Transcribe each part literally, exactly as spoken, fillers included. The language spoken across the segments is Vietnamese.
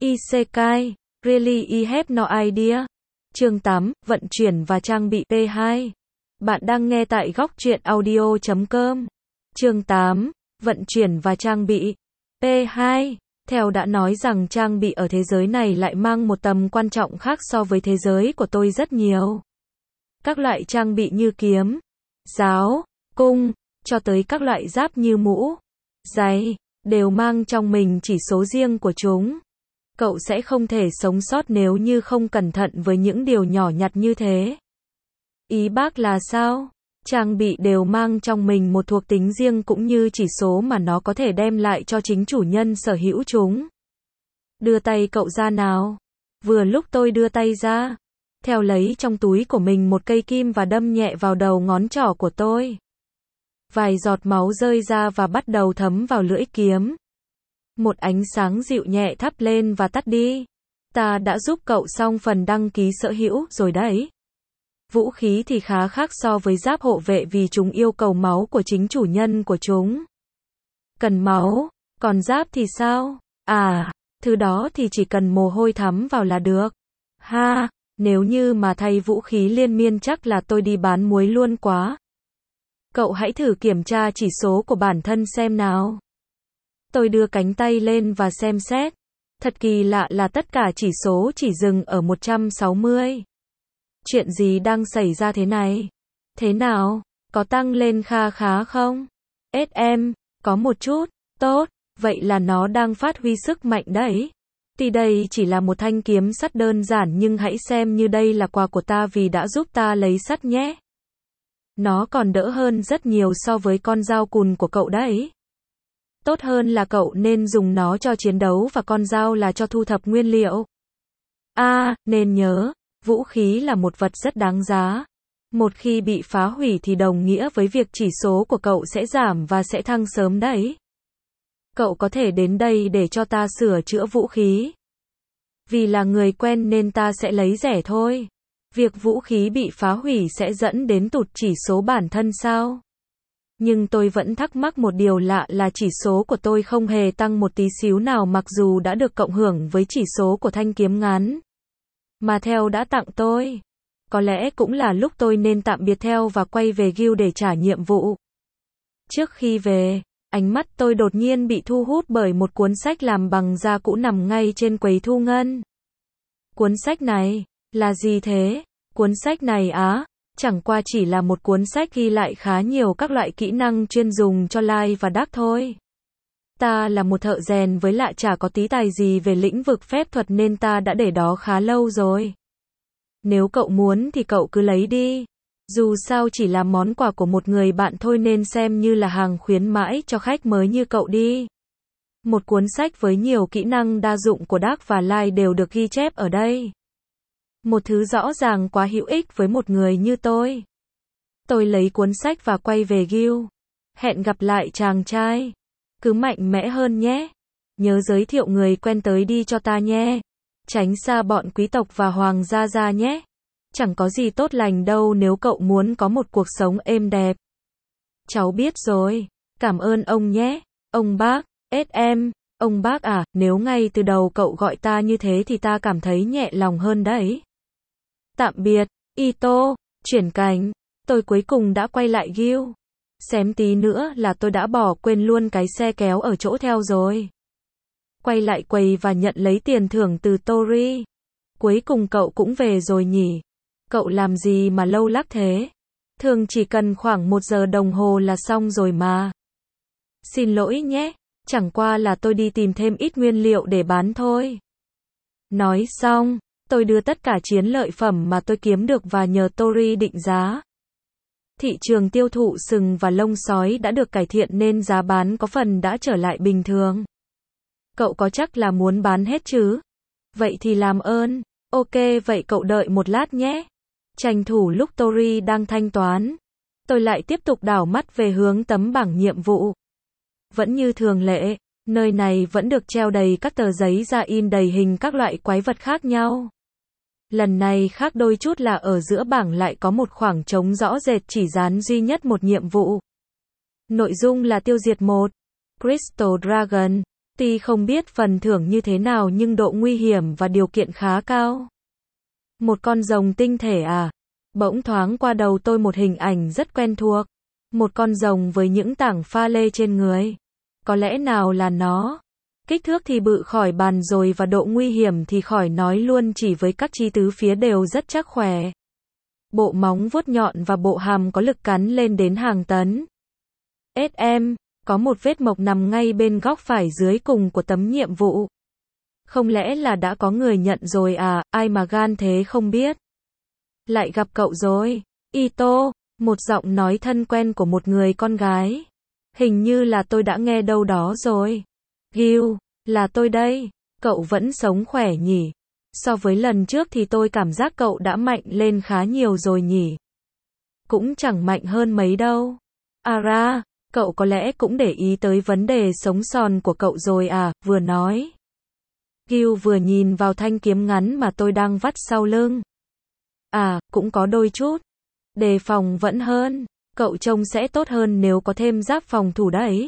Isekai, really I have no idea. Chương tám, vận chuyển và trang bị P hai. Bạn đang nghe tại góc truyện audio chấm com. Chương tám, vận chuyển và trang bị P hai. Theo đã nói rằng trang bị ở thế giới này lại mang một tầm quan trọng khác so với thế giới của tôi rất nhiều. Các loại trang bị như kiếm, giáo, cung, cho tới các loại giáp như mũ, giày, đều mang trong mình chỉ số riêng của chúng. Cậu sẽ không thể sống sót nếu như không cẩn thận với những điều nhỏ nhặt như thế. Ý bác là sao? Trang bị đều mang trong mình một thuộc tính riêng cũng như chỉ số mà nó có thể đem lại cho chính chủ nhân sở hữu chúng. Đưa tay cậu ra nào. Vừa lúc tôi đưa tay ra, theo lấy trong túi của mình một cây kim và đâm nhẹ vào đầu ngón trỏ của tôi. Vài giọt máu rơi ra và bắt đầu thấm vào lưỡi kiếm. Một ánh sáng dịu nhẹ thắp lên và tắt đi. Ta đã giúp cậu xong phần đăng ký sở hữu rồi đấy. Vũ khí thì khá khác so với giáp hộ vệ vì chúng yêu cầu máu của chính chủ nhân của chúng. Cần máu, còn giáp thì sao? À, thứ đó thì chỉ cần mồ hôi thấm vào là được. Ha, nếu như mà thay vũ khí liên miên chắc là tôi đi bán muối luôn quá. Cậu hãy thử kiểm tra chỉ số của bản thân xem nào. Tôi đưa cánh tay lên và xem xét. Thật kỳ lạ là tất cả chỉ số chỉ dừng ở một trăm sáu mươi. Chuyện gì đang xảy ra thế này? Thế nào? Có tăng lên kha khá không? ét em, có một chút. Tốt, vậy là nó đang phát huy sức mạnh đấy. Tuy đây chỉ là một thanh kiếm sắt đơn giản nhưng hãy xem như đây là quà của ta vì đã giúp ta lấy sắt nhé. Nó còn đỡ hơn rất nhiều so với con dao cùn của cậu đấy. Tốt hơn là cậu nên dùng nó cho chiến đấu và con dao là cho thu thập nguyên liệu. À, nên nhớ, vũ khí là một vật rất đáng giá. Một khi bị phá hủy thì đồng nghĩa với việc chỉ số của cậu sẽ giảm và sẽ thăng sớm đấy. Cậu có thể đến đây để cho ta sửa chữa vũ khí. Vì là người quen nên ta sẽ lấy rẻ thôi. Việc vũ khí bị phá hủy sẽ dẫn đến tụt chỉ số bản thân sao? Nhưng tôi vẫn thắc mắc một điều lạ là chỉ số của tôi không hề tăng một tí xíu nào mặc dù đã được cộng hưởng với chỉ số của thanh kiếm ngắn mà Theo đã tặng tôi. Có lẽ cũng là lúc tôi nên tạm biệt Theo và quay về guild để trả nhiệm vụ. Trước khi về, ánh mắt tôi đột nhiên bị thu hút bởi một cuốn sách làm bằng da cũ nằm ngay trên quầy thu ngân. Cuốn sách này, là gì thế? Cuốn sách này á, chẳng qua chỉ là một cuốn sách ghi lại khá nhiều các loại kỹ năng chuyên dùng cho Light và Dark thôi. Ta là một thợ rèn với lại chả có tí tài gì về lĩnh vực phép thuật nên ta đã để đó khá lâu rồi. Nếu cậu muốn thì cậu cứ lấy đi. Dù sao chỉ là món quà của một người bạn thôi nên xem như là hàng khuyến mãi cho khách mới như cậu đi. Một cuốn sách với nhiều kỹ năng đa dụng của Dark và Light đều được ghi chép ở đây. Một thứ rõ ràng quá hữu ích với một người như tôi. Tôi lấy cuốn sách và quay về guild. Hẹn gặp lại chàng trai. Cứ mạnh mẽ hơn nhé. Nhớ giới thiệu người quen tới đi cho ta nhé. Tránh xa bọn quý tộc và hoàng gia gia nhé. Chẳng có gì tốt lành đâu nếu cậu muốn có một cuộc sống êm đẹp. Cháu biết rồi. Cảm ơn ông nhé. Ông bác, ét em, ông bác à, nếu ngay từ đầu cậu gọi ta như thế thì ta cảm thấy nhẹ lòng hơn đấy. Tạm biệt, Ito, chuyển cảnh. Tôi cuối cùng đã quay lại guild. Xém tí nữa là tôi đã bỏ quên luôn cái xe kéo ở chỗ Theo rồi. Quay lại quầy và nhận lấy tiền thưởng từ Tori. Cuối cùng cậu cũng về rồi nhỉ? Cậu làm gì mà lâu lắc thế? Thường chỉ cần khoảng một giờ đồng hồ là xong rồi mà. Xin lỗi nhé, chẳng qua là tôi đi tìm thêm ít nguyên liệu để bán thôi. Nói xong, tôi đưa tất cả chiến lợi phẩm mà tôi kiếm được và nhờ Tori định giá. Thị trường tiêu thụ sừng và lông sói đã được cải thiện nên giá bán có phần đã trở lại bình thường. Cậu có chắc là muốn bán hết chứ? Vậy thì làm ơn. Ok, vậy cậu đợi một lát nhé. Tranh thủ lúc Tori đang thanh toán, tôi lại tiếp tục đảo mắt về hướng tấm bảng nhiệm vụ. Vẫn như thường lệ, nơi này vẫn được treo đầy các tờ giấy da in đầy hình các loại quái vật khác nhau. Lần này khác đôi chút là ở giữa bảng lại có một khoảng trống rõ rệt chỉ dán duy nhất một nhiệm vụ. Nội dung là tiêu diệt một Crystal Dragon. Tuy không biết phần thưởng như thế nào nhưng độ nguy hiểm và điều kiện khá cao. Một con rồng tinh thể à? Bỗng thoáng qua đầu tôi một hình ảnh rất quen thuộc. Một con rồng với những tảng pha lê trên người. Có lẽ nào là nó? Kích thước thì bự khỏi bàn rồi và độ nguy hiểm thì khỏi nói luôn, chỉ với các chi tứ phía đều rất chắc khỏe. Bộ móng vuốt nhọn và bộ hàm có lực cắn lên đến hàng tấn. ét em, có một vết mộc nằm ngay bên góc phải dưới cùng của tấm nhiệm vụ. Không lẽ là đã có người nhận rồi à, ai mà gan thế không biết. Lại gặp cậu rồi, Ito, một giọng nói thân quen của một người con gái. Hình như là tôi đã nghe đâu đó rồi. Gil, là tôi đây, cậu vẫn sống khỏe nhỉ? So với lần trước thì tôi cảm giác cậu đã mạnh lên khá nhiều rồi nhỉ? Cũng chẳng mạnh hơn mấy đâu. Ara, cậu có lẽ cũng để ý tới vấn đề sống sòn của cậu rồi à, vừa nói. Gil vừa nhìn vào thanh kiếm ngắn mà tôi đang vắt sau lưng. À, cũng có đôi chút. Đề phòng vẫn hơn. Cậu trông sẽ tốt hơn nếu có thêm giáp phòng thủ đấy.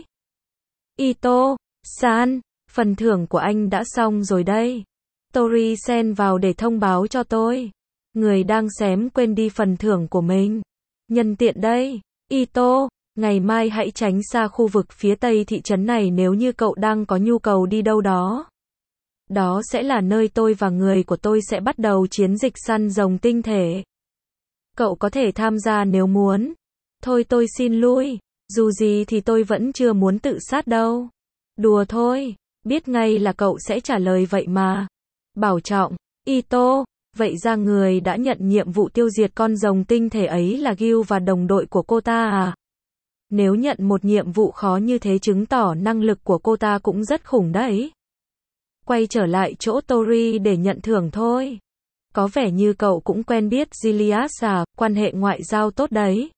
Ito, san, phần thưởng của anh đã xong rồi đây. Tori xen vào để thông báo cho tôi. Người đang xém quên đi phần thưởng của mình. Nhân tiện đây, Ito, ngày mai hãy tránh xa khu vực phía tây thị trấn này nếu như cậu đang có nhu cầu đi đâu đó. Đó sẽ là nơi tôi và người của tôi sẽ bắt đầu chiến dịch săn rồng tinh thể. Cậu có thể tham gia nếu muốn. Thôi tôi xin lui, dù gì thì tôi vẫn chưa muốn tự sát đâu. Đùa thôi, biết ngay là cậu sẽ trả lời vậy mà. Bảo trọng, Ito, vậy ra người đã nhận nhiệm vụ tiêu diệt con rồng tinh thể ấy là Gil và đồng đội của cô ta à? Nếu nhận một nhiệm vụ khó như thế chứng tỏ năng lực của cô ta cũng rất khủng đấy. Quay trở lại chỗ Tori để nhận thưởng thôi. Có vẻ như cậu cũng quen biết Julius à, quan hệ ngoại giao tốt đấy.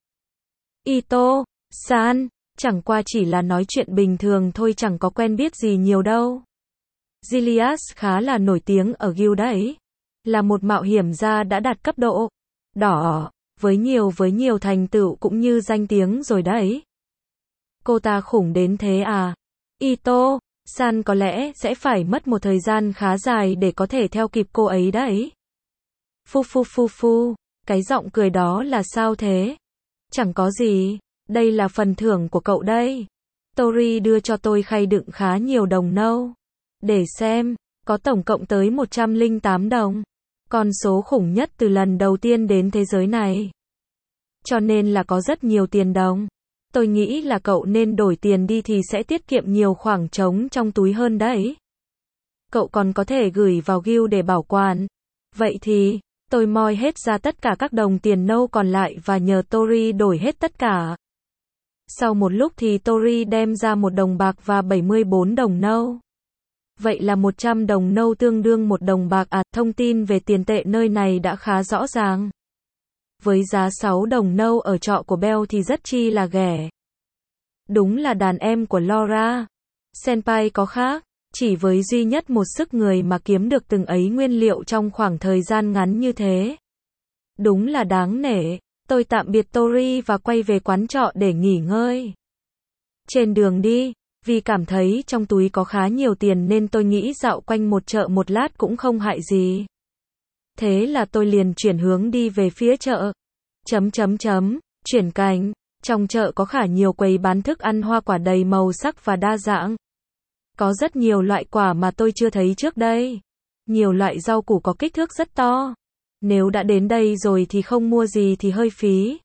Ito, san, chẳng qua chỉ là nói chuyện bình thường thôi, chẳng có quen biết gì nhiều đâu. Julius khá là nổi tiếng ở Gil đấy. Là một mạo hiểm gia đã đạt cấp độ đỏ, với nhiều với nhiều thành tựu cũng như danh tiếng rồi đấy. Cô ta khủng đến thế à? Ito, san có lẽ sẽ phải mất một thời gian khá dài để có thể theo kịp cô ấy đấy. Phu phu phu phu, cái giọng cười đó là sao thế? Chẳng có gì, đây là phần thưởng của cậu đây. Tori đưa cho tôi khay đựng khá nhiều đồng nâu. Để xem, có tổng cộng tới một trăm lẻ tám đồng. Con số khủng nhất từ lần đầu tiên đến thế giới này. Cho nên là có rất nhiều tiền đồng. Tôi nghĩ là cậu nên đổi tiền đi thì sẽ tiết kiệm nhiều khoảng trống trong túi hơn đấy. Cậu còn có thể gửi vào Gil để bảo quản. Vậy thì, tôi moi hết ra tất cả các đồng tiền nâu còn lại và nhờ Tori đổi hết tất cả. Sau một lúc thì Tori đem ra một đồng bạc và bảy mươi bốn đồng nâu. Vậy là một trăm đồng nâu tương đương một đồng bạc à, thông tin về tiền tệ nơi này đã khá rõ ràng. Với giá sáu đồng nâu ở trọ của Bell thì rất chi là rẻ. Đúng là đàn em của Laura. Senpai có khác, chỉ với duy nhất một sức người mà kiếm được từng ấy nguyên liệu trong khoảng thời gian ngắn như thế. Đúng là đáng nể. Tôi tạm biệt Tori và quay về quán trọ để nghỉ ngơi. Trên đường đi, vì cảm thấy trong túi có khá nhiều tiền nên tôi nghĩ dạo quanh một chợ một lát cũng không hại gì. Thế là tôi liền chuyển hướng đi về phía chợ. Chấm chấm chấm, chuyển cảnh. Trong chợ có khá nhiều quầy bán thức ăn hoa quả đầy màu sắc và đa dạng. Có rất nhiều loại quả mà tôi chưa thấy trước đây. Nhiều loại rau củ có kích thước rất to. Nếu đã đến đây rồi thì không mua gì thì hơi phí.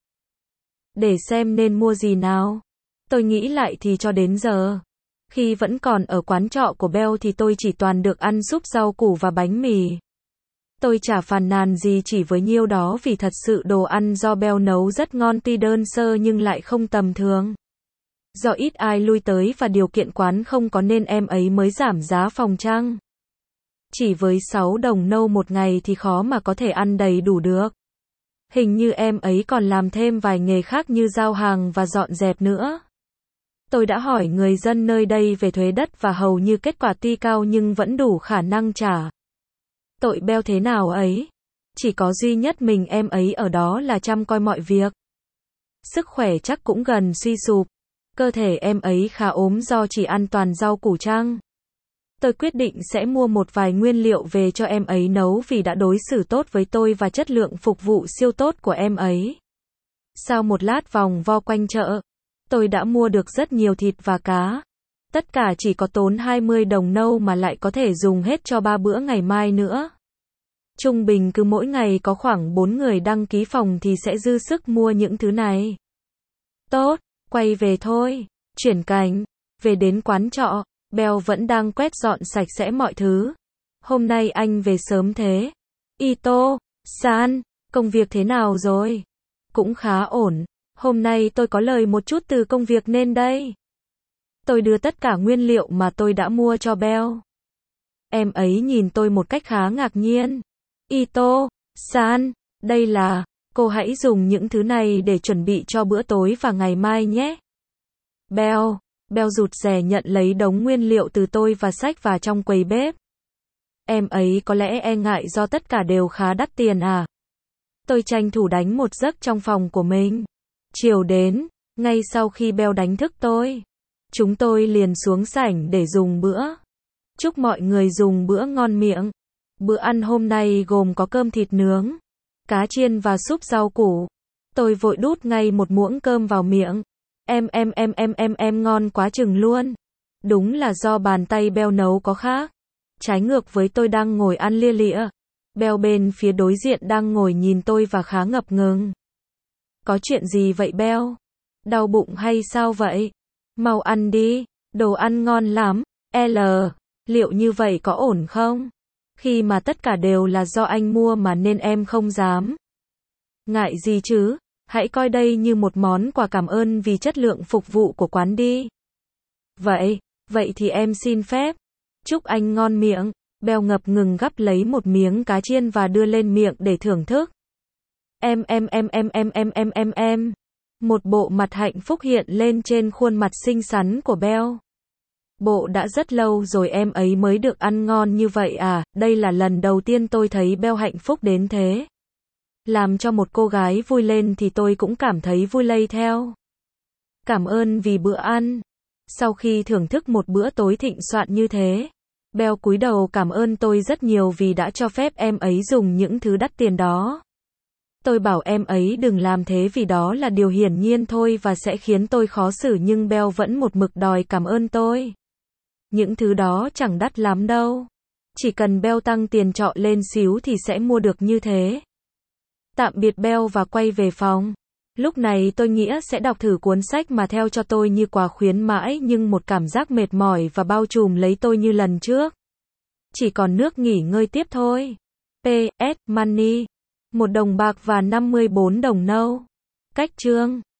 Để xem nên mua gì nào. Tôi nghĩ lại thì cho đến giờ, khi vẫn còn ở quán trọ của Bell thì tôi chỉ toàn được ăn súp rau củ và bánh mì. Tôi chả phàn nàn gì chỉ với nhiêu đó vì thật sự đồ ăn do Bell nấu rất ngon tuy đơn sơ nhưng lại không tầm thường. Do ít ai lui tới và điều kiện quán không có nên em ấy mới giảm giá phòng chăng. Chỉ với sáu đồng nâu một ngày thì khó mà có thể ăn đầy đủ được. Hình như em ấy còn làm thêm vài nghề khác như giao hàng và dọn dẹp nữa. Tôi đã hỏi người dân nơi đây về thuế đất và hầu như kết quả tuy cao nhưng vẫn đủ khả năng trả. Tội Bell thế nào ấy? Chỉ có duy nhất mình em ấy ở đó là chăm coi mọi việc. Sức khỏe chắc cũng gần suy sụp. Cơ thể em ấy khá ốm do chỉ ăn toàn rau củ chăng? Tôi quyết định sẽ mua một vài nguyên liệu về cho em ấy nấu vì đã đối xử tốt với tôi và chất lượng phục vụ siêu tốt của em ấy. Sau một lát vòng vo quanh chợ, tôi đã mua được rất nhiều thịt và cá. Tất cả chỉ có tốn hai mươi đồng nâu mà lại có thể dùng hết cho ba bữa ngày mai nữa. Trung bình cứ mỗi ngày có khoảng bốn người đăng ký phòng thì sẽ dư sức mua những thứ này. Tốt, quay về thôi. Chuyển cảnh, về đến quán trọ, Bell vẫn đang quét dọn sạch sẽ mọi thứ. Hôm nay anh về sớm thế. Ito-san, công việc thế nào rồi? Cũng khá ổn. Hôm nay tôi có lời một chút từ công việc nên đây. Tôi đưa tất cả nguyên liệu mà tôi đã mua cho Bell. Em ấy nhìn tôi một cách khá ngạc nhiên. Ito-san, đây là, cô hãy dùng những thứ này để chuẩn bị cho bữa tối và ngày mai nhé. Bell, Bell rụt rè nhận lấy đống nguyên liệu từ tôi và xách vào trong quầy bếp. Em ấy có lẽ e ngại do tất cả đều khá đắt tiền à? Tôi tranh thủ đánh một giấc trong phòng của mình. Chiều đến, ngay sau khi Bell đánh thức tôi, chúng tôi liền xuống sảnh để dùng bữa. Chúc mọi người dùng bữa ngon miệng. Bữa ăn hôm nay gồm có cơm thịt nướng, cá chiên và súp rau củ. Tôi vội đút ngay một muỗng cơm vào miệng. Em em em em em em ngon quá chừng luôn. Đúng là do bàn tay Bell nấu có khác. Trái ngược với tôi đang ngồi ăn lia lịa, Bell bên phía đối diện đang ngồi nhìn tôi và khá ngập ngừng. Có chuyện gì vậy Bell? Đau bụng hay sao vậy? Mau ăn đi, đồ ăn ngon lắm. L, liệu như vậy có ổn không? Khi mà tất cả đều là do anh mua mà nên em không dám. Ngại gì chứ? Hãy coi đây như một món quà cảm ơn vì chất lượng phục vụ của quán đi. Vậy, vậy thì em xin phép. Chúc anh ngon miệng. Bell ngập ngừng gắp lấy một miếng cá chiên và đưa lên miệng để thưởng thức. Em em em em em em em em em. Một bộ mặt hạnh phúc hiện lên trên khuôn mặt xinh xắn của Bell. Bộ đã rất lâu rồi em ấy mới được ăn ngon như vậy à, đây là lần đầu tiên tôi thấy Bell hạnh phúc đến thế. Làm cho một cô gái vui lên thì tôi cũng cảm thấy vui lây theo. Cảm ơn vì bữa ăn. Sau khi thưởng thức một bữa tối thịnh soạn như thế, Bell cúi đầu cảm ơn tôi rất nhiều vì đã cho phép em ấy dùng những thứ đắt tiền đó. Tôi bảo em ấy đừng làm thế vì đó là điều hiển nhiên thôi và sẽ khiến tôi khó xử nhưng Bell vẫn một mực đòi cảm ơn tôi. Những thứ đó chẳng đắt lắm đâu. Chỉ cần Bell tăng tiền trọ lên xíu thì sẽ mua được như thế. Tạm biệt Bell và quay về phòng. Lúc này tôi nghĩa sẽ đọc thử cuốn sách mà theo cho tôi như quà khuyến mãi nhưng một cảm giác mệt mỏi và bao trùm lấy tôi như lần trước. Chỉ còn nước nghỉ ngơi tiếp thôi. pê ét Money. Một đồng bạc và năm mươi bốn đồng nâu. Cách chương.